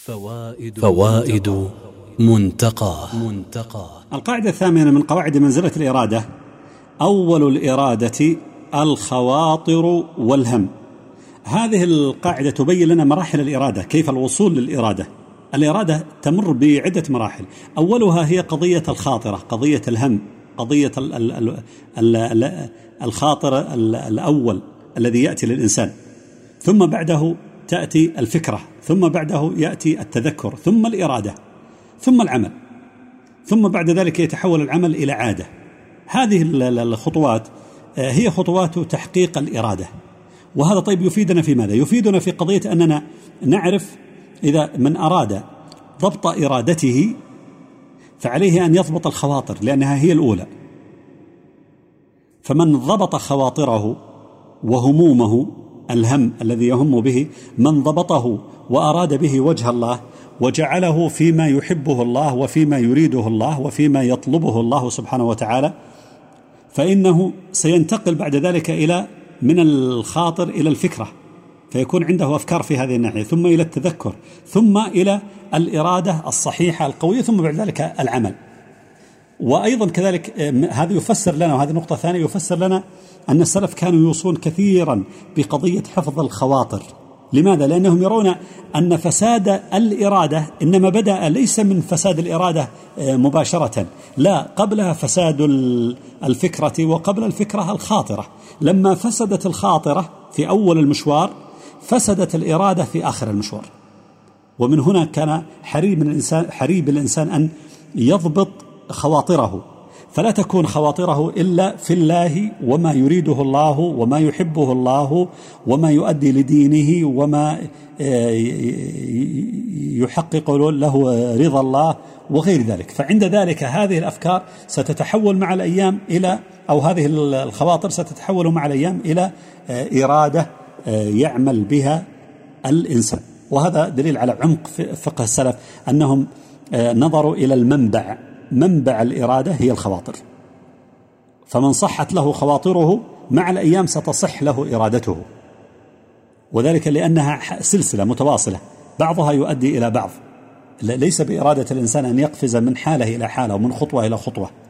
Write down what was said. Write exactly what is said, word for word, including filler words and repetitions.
فوائد, فوائد منتقى منتقى القاعدة الثامنة من قواعد منزلة الإرادة: أول الإرادة الخواطر والهم. هذه القاعدة تبين لنا مراحل الإرادة، كيف الوصول للإرادة. الإرادة تمر بعدة مراحل، أولها هي قضية الخاطرة، قضية الهم، قضية ال ال ال ال الخاطر الأول الذي يأتي للإنسان، ثم بعده تأتي الفكرة، ثم بعده يأتي التذكر، ثم الإرادة، ثم العمل، ثم بعد ذلك يتحول العمل إلى عادة. هذه الخطوات هي خطوات تحقيق الإرادة. وهذا طيب يفيدنا في ماذا؟ يفيدنا في قضية أننا نعرف إذا من أراد ضبط إرادته فعليه أن يضبط الخواطر، لأنها هي الأولى. فمن ضبط خواطره وهمومه، الهم الذي يهم به، من ضبطه وأراد به وجه الله وجعله فيما يحبه الله وفيما يريده الله وفيما يطلبه الله سبحانه وتعالى، فإنه سينتقل بعد ذلك إلى من الخاطر إلى الفكرة، فيكون عنده أفكار في هذه الناحية، ثم إلى التذكر، ثم إلى الإرادة الصحيحة القوية، ثم بعد ذلك العمل. وأيضا كذلك هذا يفسر لنا، وهذه نقطة ثانية يفسر لنا أن السلف كانوا يوصون كثيرا بقضية حفظ الخواطر. لماذا؟ لأنهم يرون أن فساد الإرادة إنما بدأ ليس من فساد الإرادة مباشرة، لا، قبلها فساد الفكرة، وقبل الفكرة الخاطرة. لما فسدت الخاطرة في أول المشوار فسدت الإرادة في آخر المشوار. ومن هنا كان حريب الإنسان, حريب الإنسان أن يضبط خواطره، فلا تكون خواطره إلا في الله وما يريده الله وما يحبه الله وما يؤدي لدينه وما يحقق له رضا الله وغير ذلك. فعند ذلك هذه الأفكار ستتحول مع الأيام إلى، أو هذه الخواطر ستتحول مع الأيام إلى إرادة يعمل بها الإنسان. وهذا دليل على عمق فقه السلف، أنهم نظروا إلى المنبع، منبع الإرادة هي الخواطر. فمن صحت له خواطره مع الأيام ستصح له إرادته، وذلك لأنها سلسلة متواصلة، بعضها يؤدي إلى بعض. ليس بإرادة الإنسان أن يقفز من حالة إلى حالة ومن خطوة إلى خطوة،